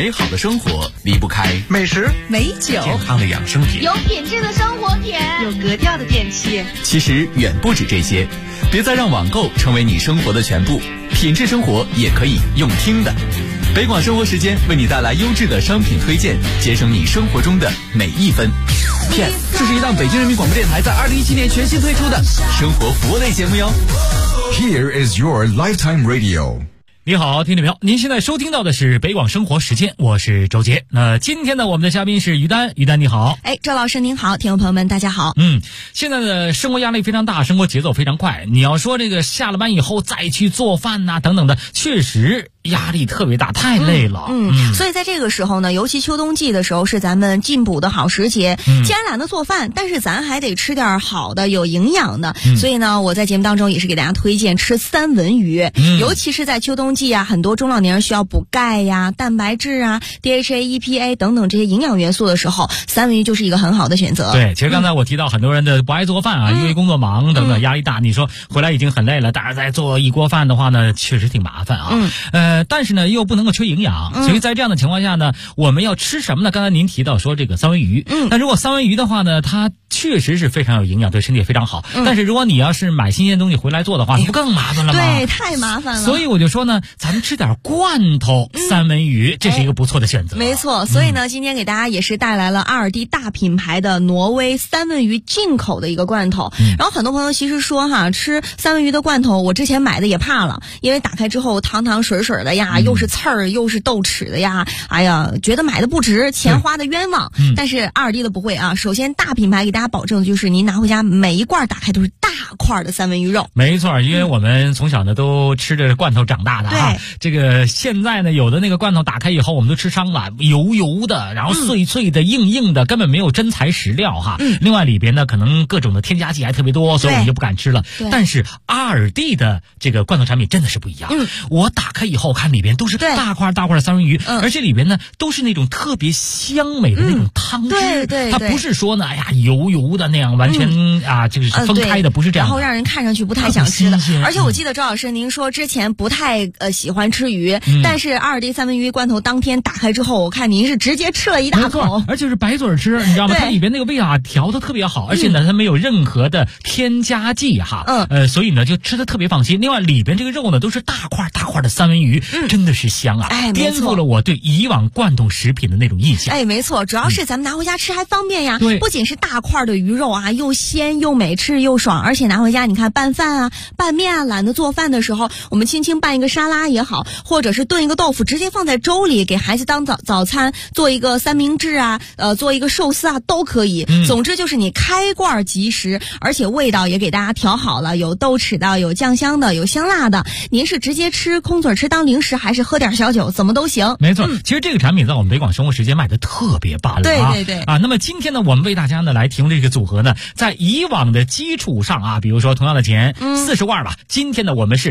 美好的生活离不开美食、 美酒、 健康的养生品， 有品质的生活品， 有格调的电器。 其实远不止这些，别再让网购成为你生活的全部，品质生活也可以用听的。北广生活时间为你带来优质的商品推荐，节省你生活中的每一分。片，这是一档北京人民广播电台在2017年全新推出的生活服务类节目哟。 Here is your lifetime radio。 你好，听众朋友，您现在收听到的是北广生活时间，我是周杰。那今天呢，我们的嘉宾是于丹，于丹你好。 周老师您好，听众朋友们大家好。 现在的生活压力非常大，生活节奏非常快，你要说这个下了班以后再去做饭呐、等等的，确实压力特别大，太累了。 所以在这个时候呢，尤其秋冬季的时候是咱们进补的好时节。既然懒得做饭，但是咱还得吃点好的有营养的，所以呢，我在节目当中也是给大家推荐吃三文鱼，尤其是在秋冬季啊，很多中老年人需要补钙呀、蛋白质啊、DHA、EPA 等等这些营养元素的时候，三文鱼就是一个很好的选择。 对，其实刚才我提到很多人的不爱做饭啊，因为工作忙等等压力大，你说回来已经很累了，但是再做一锅饭的话呢，确实挺麻烦啊。但是呢又不能够缺营养，所以在这样的情况下呢，我们要吃什么呢？刚才您提到说这个三文鱼，但如果三文鱼的话呢，它确实是非常有营养，对身体也非常好。但是如果你要是买新鲜东西回来做的话，不更麻烦了吗？ 对，太麻烦了。 所以我就说呢，咱们吃点罐头三文鱼，这是一个不错的选择。 没错，所以呢，今天给大家也是带来了阿尔蒂大品牌的挪威三文鱼进口的一个罐头。然后很多朋友其实说吃三文鱼的罐头，我之前买的也怕了，因为打开之后汤汤水水的呀，又是刺儿又是豆豉的呀，哎呀，觉得买的不值，钱花的冤枉。但是阿尔蒂的不会啊，首先大品牌给大家保证的就是您拿回家每一罐打开都是大块的三文鱼肉。 没错，因为我们从小呢都吃着罐头长大的啊。这个现在呢有的那个罐头打开以后我们都吃伤了，油油的，然后脆脆的、硬硬的，根本没有真材实料哈。另外里边呢可能各种的添加剂还特别多，所以我们就不敢吃了。但是阿尔蒂的这个罐头产品真的是不一样。我打开以后看里边都是大块大块的三文鱼，而且里边呢都是那种特别香美的那种汤汁。对，它不是说呢油油的那样完全就是分开的，不是这样的， 然后让人看上去不太想吃的。而且我记得周老师您说之前不太喜欢吃鱼，但是阿尔蒂三文鱼罐头当天打开之后，我看您是直接吃了一大口， 而且是白嘴吃，你知道吗？它里边那个味调得特别好，而且呢它没有任何的添加剂所以呢就吃得特别放心。另外里边这个肉呢都是大块大块的三文鱼，真的是香啊，颠覆了我对以往罐头食品的那种印象。 没错，主要是咱们拿回家吃还方便呀。不仅是大块的鱼肉又鲜又美，吃又爽，而且拿回家你看拌饭拌面懒得做饭的时候，我们轻轻拌一个沙拉也好，或者是炖一个豆腐直接放在粥里给孩子当早餐，做一个三明治做一个寿司都可以。总之就是你开罐即食，而且味道也给大家调好了，有豆豉的，有酱香的，有香辣的。您是直接吃空嘴吃当零食，还是喝点小酒，怎么都行。 没错，其实这个产品在我们北广生活时间卖的特别棒了。对那么今天呢，我们为大家呢来提供这个组合呢，在以往的基础上比如说同样的钱40罐吧，今天呢我们是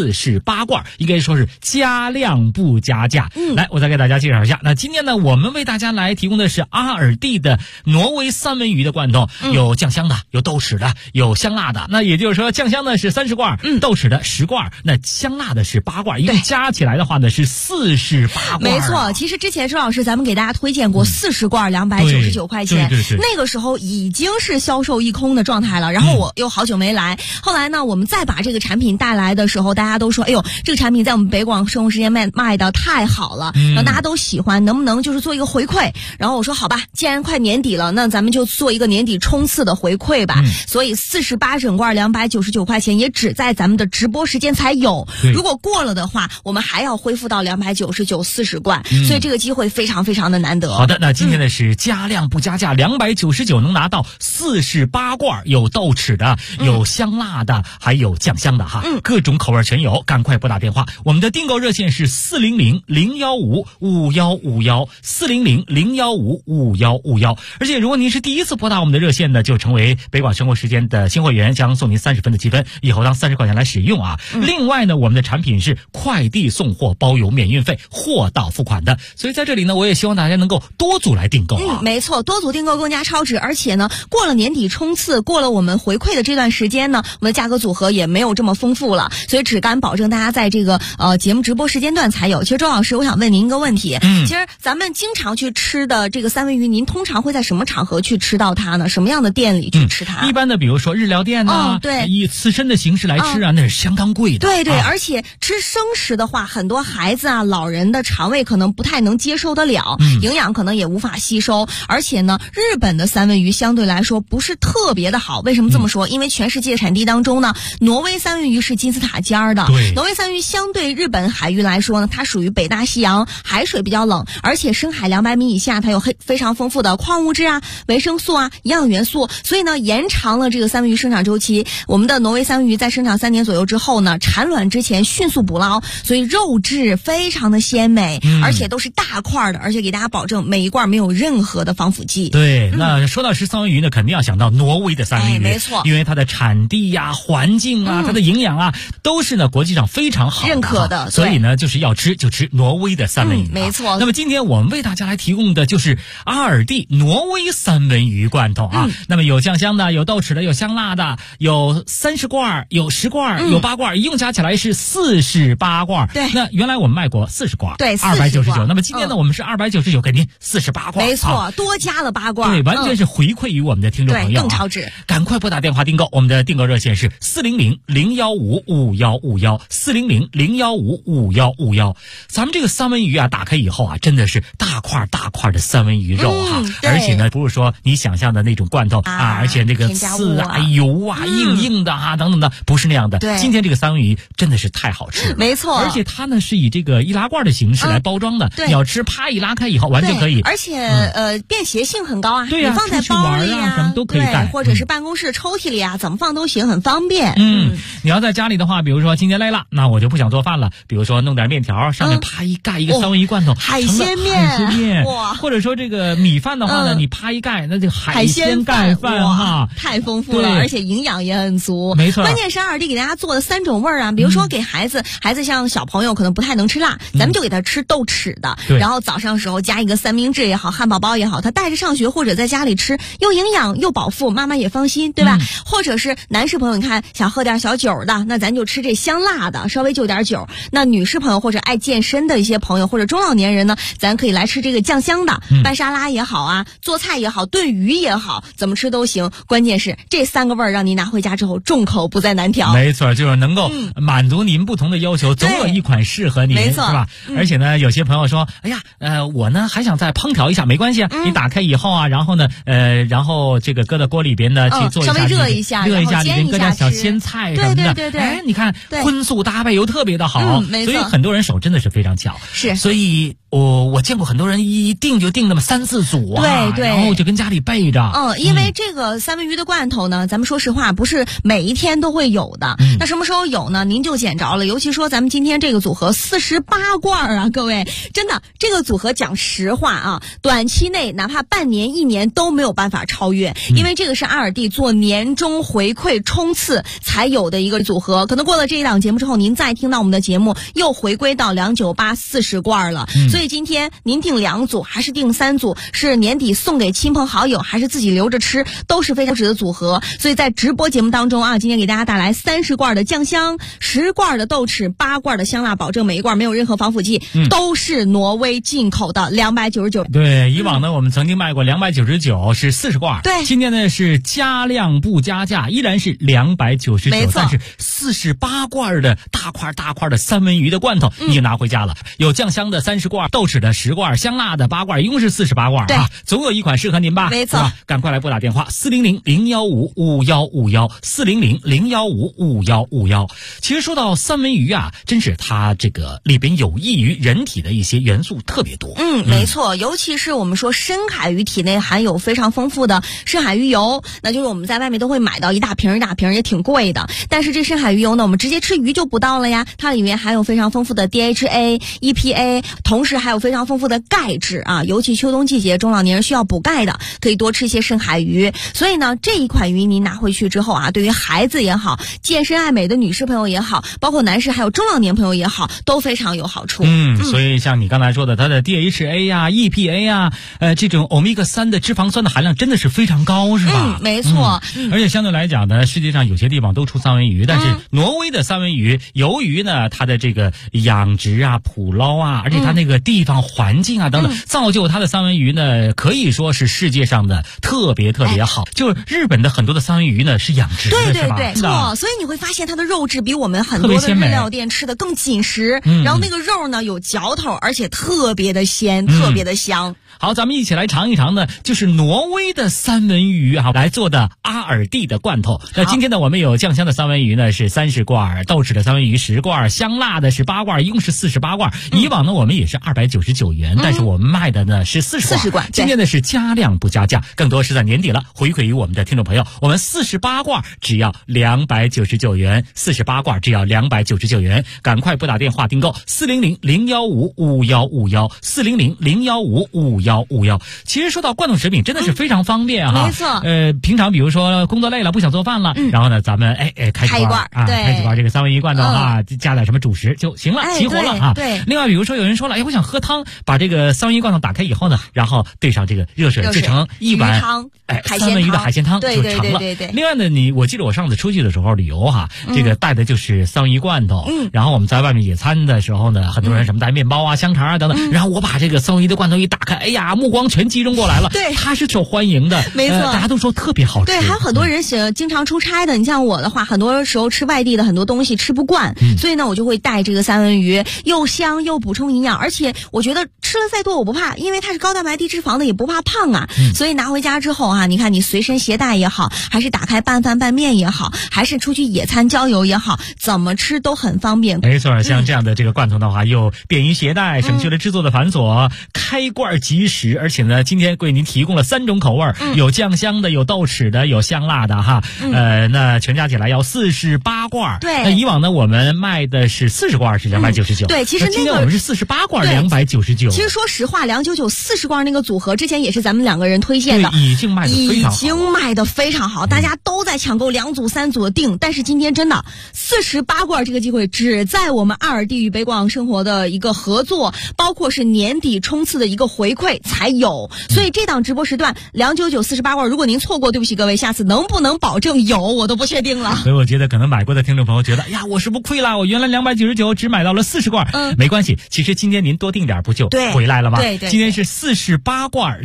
48罐，应该说是加量不加价。来，我再给大家介绍一下。那今天呢我们为大家来提供的是阿尔蒂的挪威三文鱼的罐头，有酱香的，有豆豉的，有香辣的。那也就是说酱香的是30罐，豆豉的10罐，那香辣的是8罐，一共加起来的话呢是48罐。 没错，其实之前周老师咱们给大家推荐过40罐299块钱，那个时候已经是销售一空的状态了，然后我又好久没来，后来呢我们再把这个产品带来的时候，大家都说这个产品在我们北广生活时间卖的太好了，然后大家都喜欢，能不能就是做一个回馈？然后我说好吧，既然快年底了，那咱们就做一个年底冲刺的回馈吧。所以48整罐299块钱也只在咱们的直播时间才有，如果过了的话我们还要恢复到299 40罐，所以这个机会非常非常的难得。 好的，那今天呢是加量不加价，299能拿到48罐，有豆豉的，有香辣的，还有酱香的各种口味全有，赶快拨打电话，我们的订购热线是400-015-5151，400-015-5151。而且如果您是第一次拨打我们的热线呢，就成为北广生活时间的新会员，将送您30分的积分，以后当30块钱来使用另外呢，我们的产品是快递送货包邮免运费，货到付款的，所以在这里呢，我也希望大家能够多组来订购。 啊。 没错，多组订购更加超值，而且呢，过了年底冲刺，过了我们回馈的这段时间呢，我们的价格组合也没有这么丰富了，所以只敢保证大家在这个节目直播时间段才有。其实周老师，我想问您一个问题，其实咱们经常去吃的这个三文鱼，您通常会在什么场合去吃到它呢？什么样的店里去吃它？ 一般的，比如说日料店呐， 对， 以刺身的形式来吃啊，那是相当贵的。 对，而且吃生食的话，很多孩子啊、老人的肠胃可能不太能接受得了，营养可能也无法吸收。而且呢，日本的三文鱼相对来说不是特别的好。为什么这么说？因为全世界产地当中呢，挪威三文鱼是金字塔尖儿的。 对， 挪威三文鱼相对日本海域来说呢，它属于北大西洋，海水比较冷，而且深海200米以下，它有非常丰富的矿物质啊、维生素啊、营养元素，所以呢，延长了这个三文鱼生长周期。我们的挪威三文鱼在生长3年左右之后呢，产卵之前迅速捕捞，所以肉质非常的鲜美，而且都是大块的，而且给大家保证每一罐没有任何的防腐剂。 对，那说到吃三文鱼呢，肯定要想到挪威的三文鱼， 没错， 因为它的产地呀、环境啊、它的营养啊，都是呢国际上非常好认可的， 所以呢，就是要吃就吃挪威的三文鱼。 没错。 那么今天我们为大家来提供的就是阿尔蒂挪威三文鱼罐头啊。那么有酱香的，有豆豉的，有香辣的，有30罐，有10罐，有8罐，一共加起来是48罐。 对， 那原来我们卖过40罐， 对 ，299。那么今天呢，我们是299，给您48罐。 没错，多加了8罐。 对，完全是回馈于我们的听众朋友， 对，更超值。 赶快拨打电话订购，我们的订购热线是400-015-5151，400-015-5151。咱们这个三文鱼啊，打开以后啊，真的是大块大块的三文鱼肉哈，而且呢，不是说你想象的那种罐头啊，而且那个刺啊、油啊、硬的啊等等的，不是那样的。 对， 今天这个三文鱼真的是太好吃了， 没错。 而且它呢是以这个易拉罐的形式来包装的，你要吃啪一拉开以后完全可以， 而且便携性很高啊， 对呀， 你放在包里啊，什么都可以带， 或者是办公室抽屉里啊，怎么放都行，很方便。 你要在家里的话，比如说今天累了，那我就不想做饭了，比如说弄点面条，上面啪一盖一个三文鱼罐头， 海鲜面， 哇！或者说这个米饭的话呢，你啪一盖，那就海鲜盖饭哈， 太丰富了，而且营养也很足。 没错， 关键是阿尔蒂给大家做的3种味儿啊，比如说给孩子像小朋友可能不太能吃辣，咱们就给他吃豆豉的，然后早上时候加一个三明治也好，汉堡包也好，他带着上学或者在家里吃，又营养又饱腹，妈妈也放心，对吧？或者是男士朋友，你看想喝点小酒的，那咱就吃这香辣的，稍微就点酒。那女士朋友或者爱健身的一些朋友或者中老年人呢，咱可以来吃这个酱香的，拌沙拉也好啊，做菜也好，炖鱼也好，怎么吃都行。关键是这3个味儿让您拿回家之后众口不再难调。 没错，就是能够满足您不同的要求，总有一款适合您， 没错， 是吧？而且呢，有些朋友说，哎呀，我呢还想再烹调一下，没关系啊，你打开以后啊，然后呢，然后这个搁到锅里边呢去做一下， 稍微热一下， 里边搁点小鲜菜什么的， 对， 哎，你看荤素搭配又特别的好， 没错， 所以很多人手真的是非常巧， 是， 所以我见过很多人一订就订那么3-4组啊， 对， 然后就跟家里备着。 因为这个三文鱼的罐头呢，咱们说实话不是每一天都会有的，那什么时候有呢？您就捡着了。尤其说咱们今天这个组合48罐啊，各位，真的这个组合讲实话啊，短期内哪怕半年1年都没有办法超越，因为这个是阿尔蒂做年终回馈冲刺才有的一个组合。可能过了这一档节目之后，您再听到我们的节目又回归到298 40罐了，所以今天您订2组还是订3组，是年底送给亲朋好友还是自己留着吃，都是非常值的组合。所以在直播节目当中啊，今天给大家带来30罐的酱香，10罐的豆豉，8罐的香辣，保证每一罐没有任何防腐剂，都是挪威进口的299。 对，以往呢我们曾经卖过299是40罐， 对， 今天呢是加量不加价，依然是299，但是48罐的大块的三文鱼的罐头已经拿回家了，有酱香的30罐，豆豉的10罐，香辣的8罐，一共是48罐啊，总有一款适合您吧？ 没错， 赶快来拨打电话400-015-5151，400-015-5151。其实说到三文鱼啊，真是它这个里边有益于人体的一些元素特别多。 没错，尤其是我们说深海鱼体内含有非常丰富的深海鱼油，那就是我们在外面都会买到一大瓶也挺贵的，但是这深海鱼油呢，我们直接吃鱼就不到了呀，它里面含有非常丰富的 DHA、EPA， 同时还有非常丰富的钙质啊，尤其秋冬季节中老年人需要补钙的，可以多吃一些深海鱼。所以呢，这一款鱼您拿回去之后啊，对于孩子也好，健身爱美的女士朋友也好，包括男士还有中老年朋友也好，都非常有好处。 所以像你刚才说的，它的 DHA 呀、EPA 呀， 这种欧米伽3的脂肪酸的含量真的是非常高，是吧？ 没错。 而且相对来讲呢，世界上有些地方都出三文鱼，但是挪威的三文鱼，由于呢它的这个养殖啊、捕捞啊，而且它那个地方环境啊等等，造就它的三文鱼呢，可以说是世界上的特别好。就日本的很多的三文鱼呢是养殖的，是吧？ 对，错。所以你会发现它的肉质比我们很多的日料店吃的更紧实，然后那个肉呢有嚼头，而且特别的鲜，特别的香。 好，咱们一起来尝一尝呢，就是挪威的三文鱼啊来做的阿尔蒂的罐头。那今天呢，我们有酱香的三文鱼呢是30罐，豆豉的三文鱼10罐，香辣的是8罐，一共是48罐。以往呢我们也是299元，但是我们卖的呢是40罐。今天呢是加量不加价，更多是在年底了，回馈于我们的听众朋友。我们48罐只要299元，48罐只要299元，赶快拨打电话订购400-015-5151，400-015-5151。其实说到罐头食品真的是非常方便哈， 没错。 平常比如说工作累了不想做饭了，然后呢咱们开几罐啊，开几罐这个三文鱼罐头啊，加点什么主食就行了，齐活了啊。 对。 另外比如说有人说了，我想喝汤，把这个三文鱼罐头打开以后呢，然后兑上这个热水制成一碗三文鱼的海鲜汤就成了。 对。 另外呢，我记得我上次出去的时候旅游哈，这个带的就是三文鱼罐头，然后我们在外面野餐的时候呢，很多人什么带面包啊、香肠啊等等，然后我把这个三文鱼的罐头一打开，哎呀，目光全集中过来了。 对， 它是受欢迎的， 没错， 大家都说特别好吃。 对，还有很多人经常出差的，你像我的话，很多时候吃外地的很多东西吃不惯，所以呢，我就会带这个三文鱼，又香又补充营养，而且我觉得吃了再多我不怕，因为它是高蛋白低脂肪的，也不怕胖啊。所以拿回家之后啊，你看你随身携带也好，还是打开拌饭拌面也好，还是出去野餐郊游也好，怎么吃都很方便。 没错，像这样的这个罐头的话，又便于携带，省去了制作的繁琐，开罐即食，而且呢，今天为您提供了3种口味，有酱香的，有豆豉的，有香辣的哈。那全加起来要48罐。 对。 那以往呢，我们卖的是40罐是299。 对，其实今天我们是48罐299。 其实说实话，299 40罐那个组合之前也是咱们2个人推荐的， 已经卖得非常好， 大家都在抢购2组3组的订。但是今天真的48罐这个机会只在我们阿尔蒂与北广生活的一个合作，包括是年底冲刺的一个回馈才有。所以这档直播时段299 48罐，如果您错过，对不起各位，下次能不能保证有我都不确定了。 所以我觉得可能买过的听众朋友觉得，呀，我是不亏了，我原来299只买到了40罐。没关系，其实今天您多订点不就回来了吗？ 对。 今天是48罐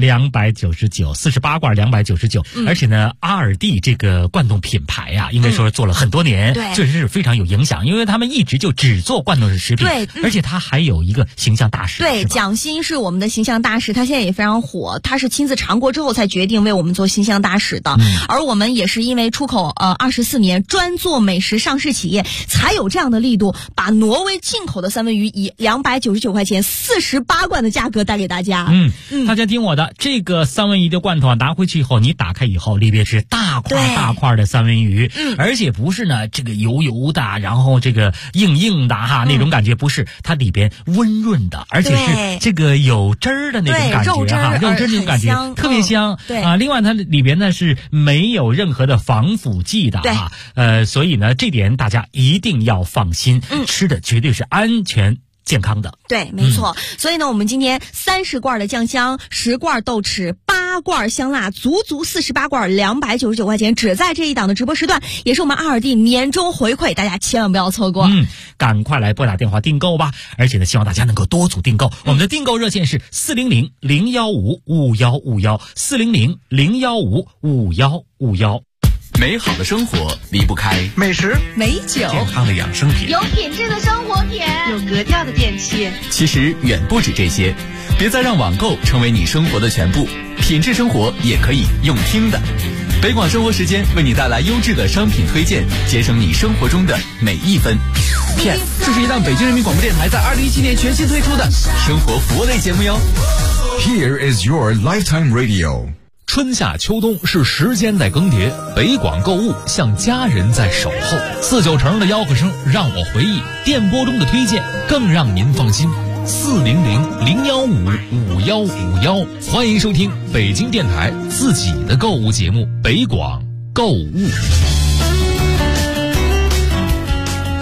299，48罐299。而且呢，阿尔蒂这个罐头品牌呀，应该说做了很多年，确实是非常有影响，因为他们一直就只做罐头食品。对。而且他还有一个形象大使。 对，蒋欣是我们的形象大使，他现在也非常火，他是亲自尝过之后才决定为我们做形象大使的。而我们也是因为出口24年，专做美食上市企业，才有这样的力度，把挪威进口的三文鱼以299块钱48罐的价格带给大家。 大家听我的，这个三文鱼的罐头啊，拿回去以后，你打开以后，里边是大块的三文鱼，而且不是呢这个油油的，然后这个硬的哈，那种感觉不是，它里边温润的，而且是这个有汁儿的那种感觉哈，肉汁那种感觉特别香。另外它里边呢是没有任何的防腐剂的啊，所以呢这点大家一定要放心，吃的绝对是安全健康的。 对，没错。所以呢，我们今天30罐的酱香，10罐豆豉，8罐香辣，足48罐299块钱，只在这一档的直播时段，也是我们阿尔蒂年终回馈，大家千万不要错过。 赶快来拨打电话订购吧！而且呢，希望大家能够多组订购。我们的订购热线是400-015-5151，400-015-5151。 美好的生活离不开美食、 美酒、 健康的养生品、 有品质的生活品、 有格调的电器。 其实远不止这些，别再让网购成为你生活的全部，品质生活也可以用听的。北广生活时间为你带来优质的商品推荐，节省你生活中的每一分。片，这是一档北京人民广播电台在2017年全新推出的生活服务类节目哟。 Here is your lifetime radio。 春夏秋冬是时间在更迭，北广购物像家人在守候。49城的吆喝声让我回忆，电波中的推荐更让您放心。400-015-5151，欢迎收听北京电台自己的购物节目《北广购物》。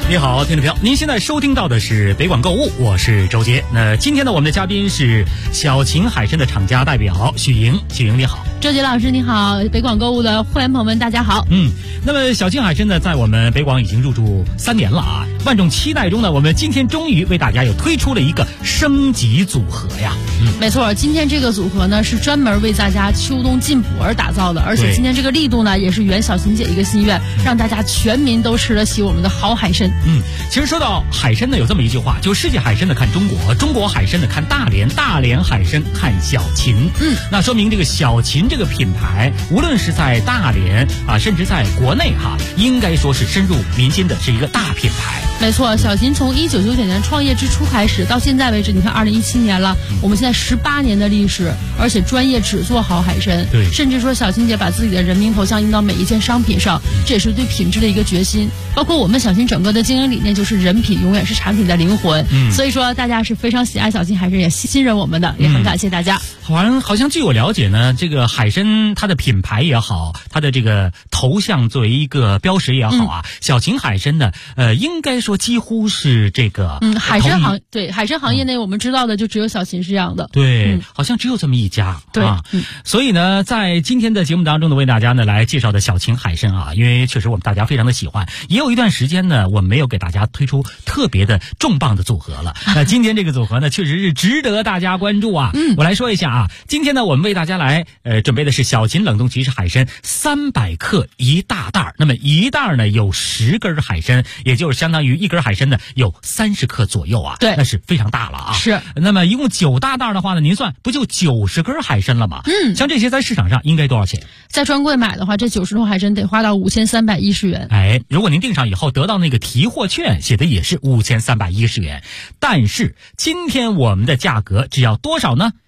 你好，听众朋友，您现在收听到的是北广购物，我是周杰。那今天呢，我们的嘉宾是小秦海参的厂家代表许莹。许莹你好。 周杰老师你好，北广购物的会员朋友们大家好。 那么小秦海参呢，在我们北广已经入驻3年了啊。万众期待中呢，我们今天终于为大家又推出了一个升级组合呀。 没错，今天这个组合呢是专门为大家秋冬进补而打造的，而且今天这个力度呢也是圆小秦姐一个心愿，让大家全民都吃得起我们的好海参。 其实说到海参呢，有这么一句话，就世界海参的看中国，中国海参的看大连，大连海参看小秦。那说明这个小秦这个品牌，无论是在大连啊，甚至在国内哈，应该说是深入民心的，是一个大品牌。 没错，小秦从1999年创业之初开始，到现在为止，你看2017年了，我们现在18年的历史，而且专业只做好海参。 对， 甚至说小秦姐把自己的人名头像印到每一件商品上，这也是对品质的一个决心。包括我们小秦整个的经营理念就是人品永远是产品的灵魂。所以说大家是非常喜爱小秦海参，也信任我们的，也很感谢大家。 好像据我了解呢，这个海参它的品牌也好，它的这个头像作为一个标识也好啊，小秦海参呢，应该说几乎是这个海参行业内我们知道的就只有小秦是这样的。 对，好像只有这么一家。 对啊，所以呢，在今天的节目当中呢，为大家呢来介绍的小秦海参啊，因为确实我们大家非常的喜欢，也有一段时间呢，我们没有给大家推出特别的重磅的组合了。那今天这个组合呢，确实是值得大家关注啊。我来说一下啊，今天呢，我们为大家来准备的是小秦冷冻即食海参300克一大袋，那么一袋呢有10根海参，也就是相当于一根海参呢有30克左右啊。 对， 那是非常大了啊。 是。 那么一共9大袋的话呢，您算不就90根海参了吗？像这些在市场上应该多少钱？ 在专柜买的话，这90头海参得花到5310元。 哎，如果您订上以后得到那个提货券，写的也是5310元，但是今天我们的价格只要多少呢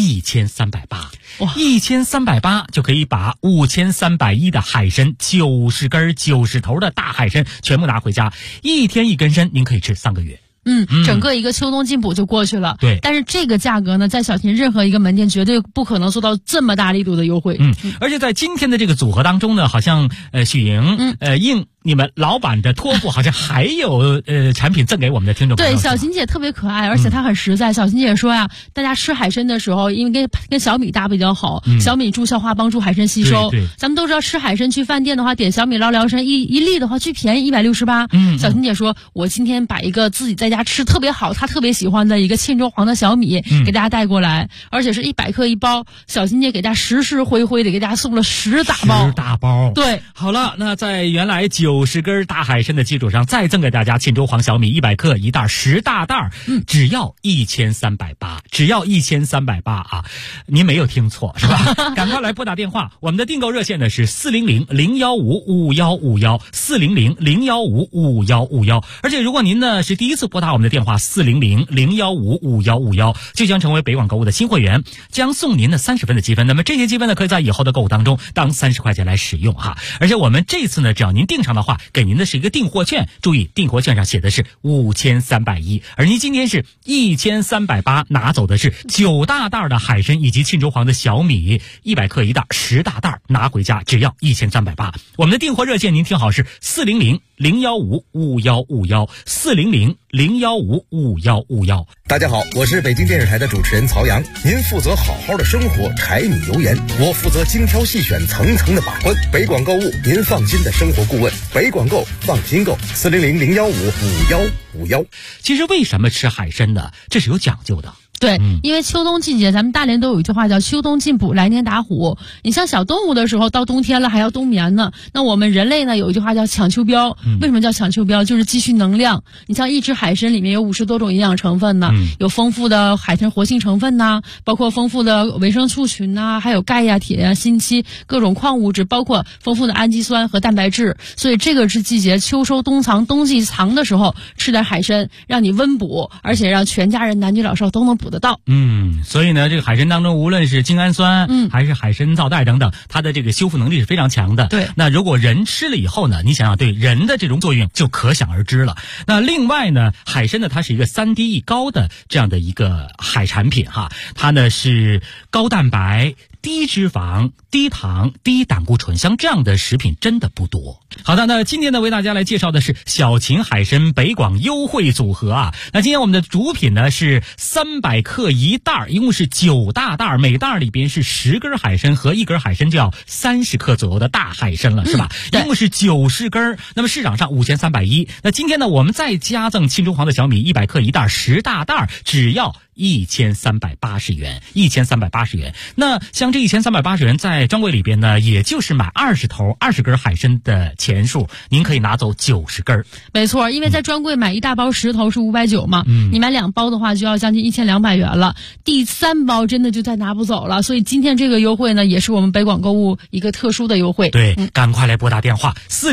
？1380，哇，1380就可以把5310的海参90根90头的大海参全部拿回家，一天一根参，您可以吃3个月。 整个一个秋冬进补就过去了。 对， 但是这个价格呢，在小秦任何一个门店绝对不可能做到这么大力度的优惠。 而且在今天的这个组合当中呢，好像许莹应你们老板的托付，好像还有产品赠给我们的听众朋友。 对，小秦姐特别可爱，而且她很实在。小秦姐说呀，大家吃海参的时候，因为跟小米搭比较好，小米助消化，帮助海参吸收。 对， 咱们都知道吃海参去饭店的话，点小米捞辽参一粒的话巨便宜168。小秦姐说，我今天把一个自己在家吃特别好，她特别喜欢的一个沁州黄的小米给大家带过来，而且是100克一包。小秦姐给大家实实惠惠的给大家送了10大包。 10大包。 对， 好了，那在原来90根大海参的基础上，再赠给大家沁州黄小米100克一袋10大袋，只要1380，只要1380啊！您没有听错是吧？赶快来拨打电话，我们的订购热线呢是400-015-5151，400-015-5151。而且如果您呢是第一次拨打我们的电话400-015-5151，就将成为北广购物的新会员，将送您的30分的积分。那么这些积分呢，可以在以后的购物当中当30块钱来使用哈。而且我们这次呢，只要您订上的话，给您的是一个订货券，注意订货券上写的是5310，而您今天是1380，拿走的是9大袋的海参以及沁州黄的小米100克一袋10大袋，拿回家只要1380。我们的订货热线您听好是400-015-5151，400-015-5151。 大家好，我是北京电视台的主持人曹阳。您负责好好的生活，柴米油盐，我负责精挑细选，层层的把关。北广购物，您放心的生活顾问。北广购，放心购，400-015-5151。 其实为什么吃海参呢？这是有讲究的。 对，因为秋冬季节，咱们大连都有一句话叫秋冬进补，来年打虎。你像小动物的时候，到冬天了还要冬眠呢。那我们人类呢，有一句话叫抢秋膘。为什么叫抢秋膘？就是积蓄能量。你像一只海参里面有50多种营养成分呢，有丰富的海参活性成分呐，包括丰富的维生素群呐，还有钙呀、铁呀、锌七各种矿物质，包括丰富的氨基酸和蛋白质。所以这个是季节秋收冬藏，冬季藏的时候吃点海参，让你温补，而且让全家人男女老少都能补得到。 所以呢，这个海参当中，无论是精氨酸，还是海参皂苷等等，它的这个修复能力是非常强的。 对， 那如果人吃了以后呢，你想想对人的这种作用就可想而知了。那另外呢，海参呢，它是一个3D 高的这样的一个海产品哈，它呢是高蛋白、 低脂肪、低糖、低胆固醇，像这样的食品真的不多。好的，那今天呢为大家来介绍的是小秦海参北广优惠组合啊。那今天我们的主品呢是300克1袋，一共是9大袋，每袋里边是10根海参和1根海参就要30克左右的大海参了，是吧？一共是90根，那么市场上5310。那今天呢我们再加赠庆州黄的小米100克1袋10大袋，只要1380元，1380元。那像这1380元在专柜里边呢，也就是买20根海参的钱数，您可以拿走90根。 没错，因为在专柜买一大包10头是590嘛，你买2包的话就要将近1200元了，第3包真的就再拿不走了。所以今天这个优惠呢，也是我们北广购物一个特殊的优惠。 对，赶快来拨打电话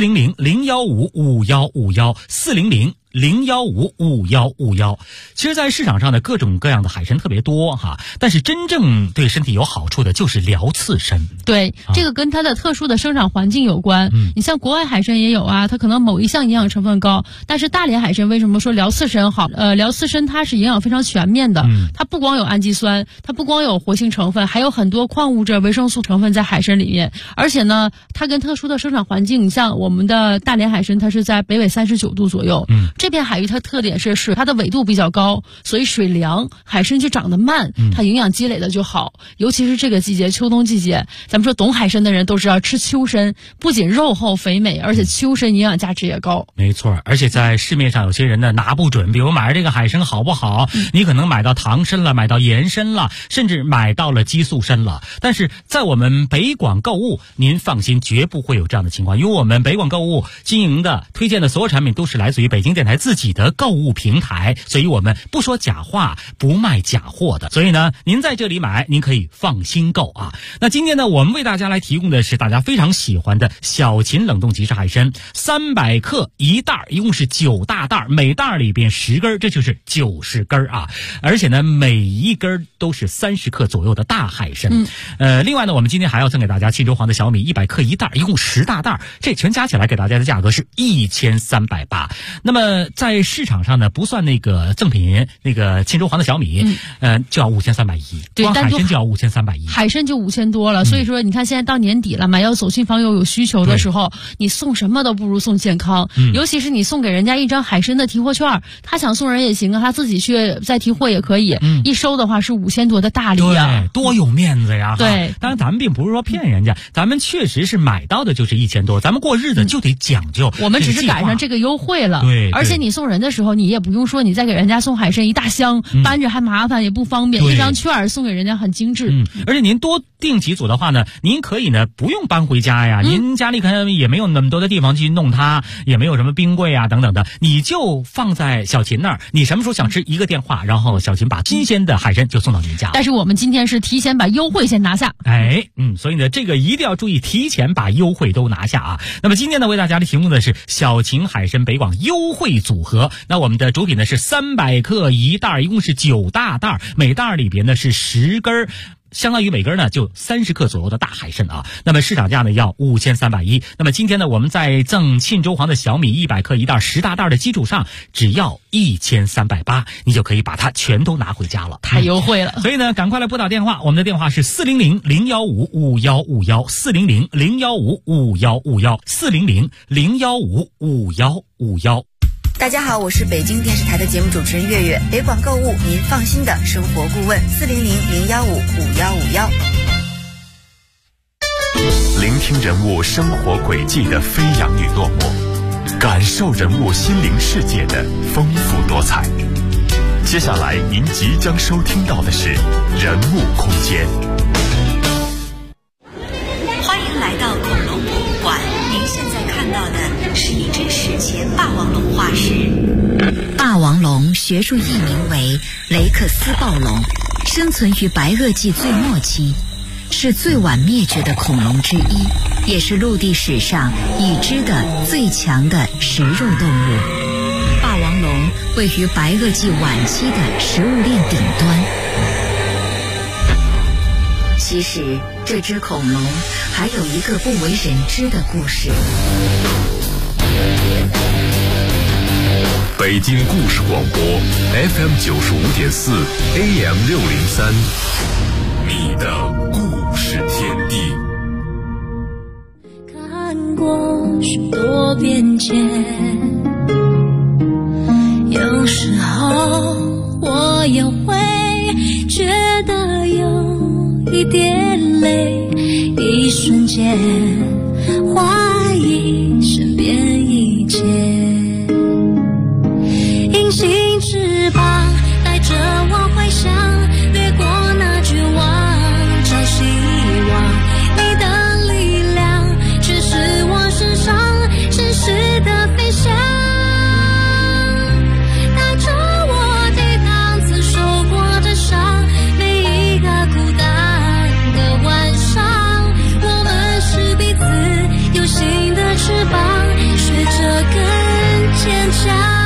400-015-5151，400-015-5151。其实在市场上的各种各样的海参特别多哈，但是真正对身体有好处的就是辽刺参。 对，这个跟它的特殊的生长环境有关。你像国外海参也有啊，它可能某一项营养成分高，但是大连海参为什么说辽刺参好？辽刺参它是营养非常全面的，它不光有氨基酸，它不光有活性成分，还有很多矿物质、维生素成分在海参里面。而且呢，它跟特殊的生长环境，你像我们的大连海参，它是在北纬39度左右。这片海域它特点是水，它的纬度比较高，所以水凉，海参就长得慢，它营养积累的就好。尤其是这个季节，秋冬季节，咱们说懂海参的人都知道，吃秋参不仅肉厚肥美，而且秋参营养价值也高。 没错，而且在市面上有些人呢拿不准，比如买这个海参好不好，你可能买到糖参了，买到盐参了，甚至买到了激素参了。但是在我们北广购物，您放心，绝不会有这样的情况，因为我们北广购物经营的推荐的所有产品都是来自于北京电台自己的购物平台，所以我们不说假话，不卖假货的。所以呢，您在这里买，您可以放心购啊。那今天呢，我们为大家来提供的是大家非常喜欢的小秦冷冻即食海参，300克1袋，一共是9大袋，每袋里边10根，这就是90根啊。而且呢，每一根都是30克左右的大海参。另外呢，我们今天还要赠给大家庆州黄的小米100克1袋，一共10大袋，这全加起来给大家的价格是1380。那么在市场上呢，不算那个赠品，那个庆州黄的小米，就要5310，光海参就要5310， 海参就5000多了。所以说，你看现在到年底了嘛，要走亲访友有需求的时候，你送什么都不如送健康。尤其是你送给人家一张海参的提货券，他想送人也行啊，他自己去再提货也可以。一收的话是5000多的大礼啊， 对，多有面子呀！ 对， 当然咱们并不是说骗人家，咱们确实是买到的就是1000多，咱们过日子就得讲究。 我们只是赶上这个优惠了。 对， 而且你送人的时候，你也不用说你再给人家送海参一大箱，搬着还麻烦也不方便，一张券送给人家很精致。 而且您多订几组的话呢，您可以呢不用搬回家呀，您家里可能也没有那么多的地方去弄它，也没有什么冰柜啊等等的，你就放在小秦那儿，你什么时候想吃一个电话，然后小秦把新鲜的海参就送到您家。 但是我们今天是提前把优惠先拿下。 所以呢这个一定要注意，提前把优惠都拿下啊。那么今天呢为大家提供的是小秦海参北广优惠组合，那我们的主品呢是300克1袋，一共是9大袋，每袋里边呢是10根，相当于每根呢就30克左右的大海参啊。那么市场价呢要5310。那么今天呢我们在赠庆州黄的小米100克1袋10大袋的基础上，只要1380，你就可以把它全都拿回家了， 太优惠了。 所以呢赶快来拨打电话，我们的电话是400-015-5151，400-015-5151，400-015-5151。 大家好，我是北京电视台的节目主持人月月，北广购物您放心的生活顾问，400-015-5151。 聆听人物生活轨迹的飞扬与落寞，感受人物心灵世界的丰富多彩。接下来您即将收听到的是人物空间。 欢迎来到恐龙博物馆，您现在看到的是一只史前霸王龙化石。霸王龙学术译名为雷克斯暴龙，生存于白垩纪最末期，是最晚灭绝的恐龙之一，也是陆地史上已知的最强的食肉动物。霸王龙位于白垩纪晚期的食物链顶端。其实这只恐龙还有一个不为人知的故事。 北京故事广播 FM95.4 AM603，你的故事。 许多边界。有时候我也会觉得有一点累，一瞬间怀疑身边一切。隐形翅膀带着我回想，掠过那绝望，找希望。你的力量却是我身上真实的飞翔，带着我抵挡曾受过的伤，每一个孤单的晚上，我们是彼此有新的翅膀，学着更坚强。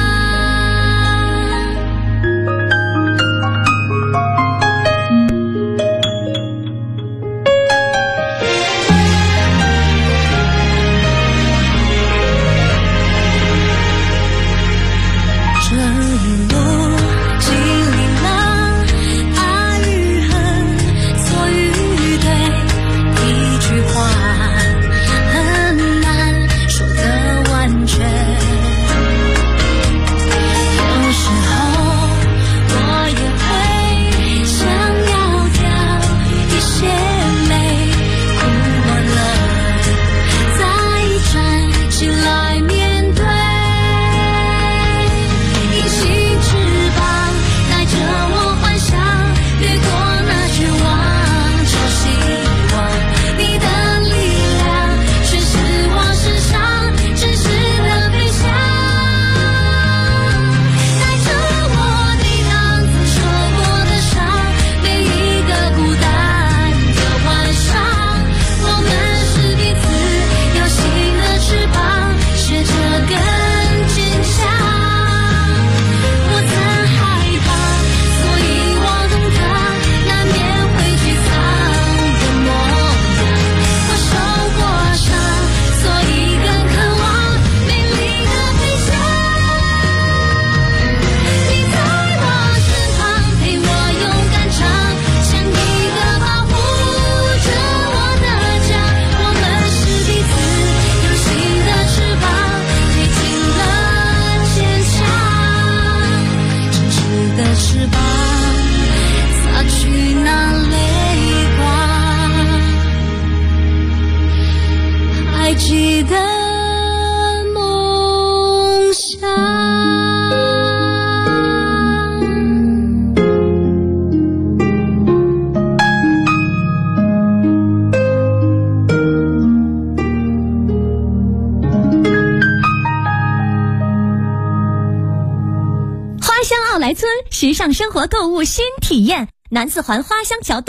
时尚生活购物新体验，南四环花乡桥东。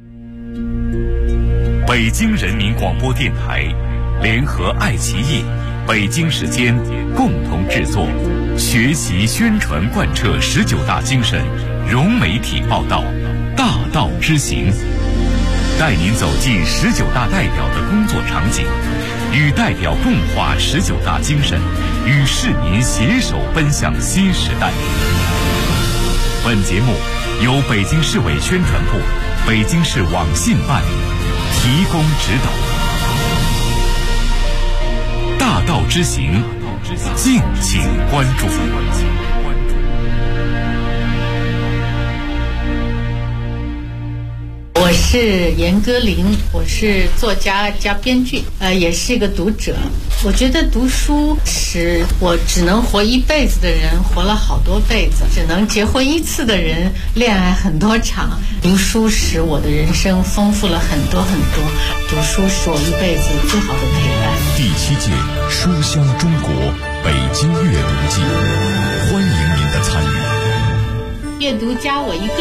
北京人民广播电台联合爱奇艺、北京时间共同制作，学习宣传贯彻19大精神，融媒体报道，大道之行，带您走进19大代表的工作场景，与代表共话19大精神，与市民携手奔向新时代。本节目由北京市委宣传部、北京市网信办提供指导。大道之行，敬请关注。 我是严歌苓，我是作家加编剧，也是一个读者。我觉得读书使我只能活一辈子的人活了好多辈子，只能结婚一次的人恋爱很多场。读书使我的人生丰富了很多很多，读书是我一辈子最好的陪伴。 第7届书香中国北京阅读季，欢迎您的参与。 阅读加我一个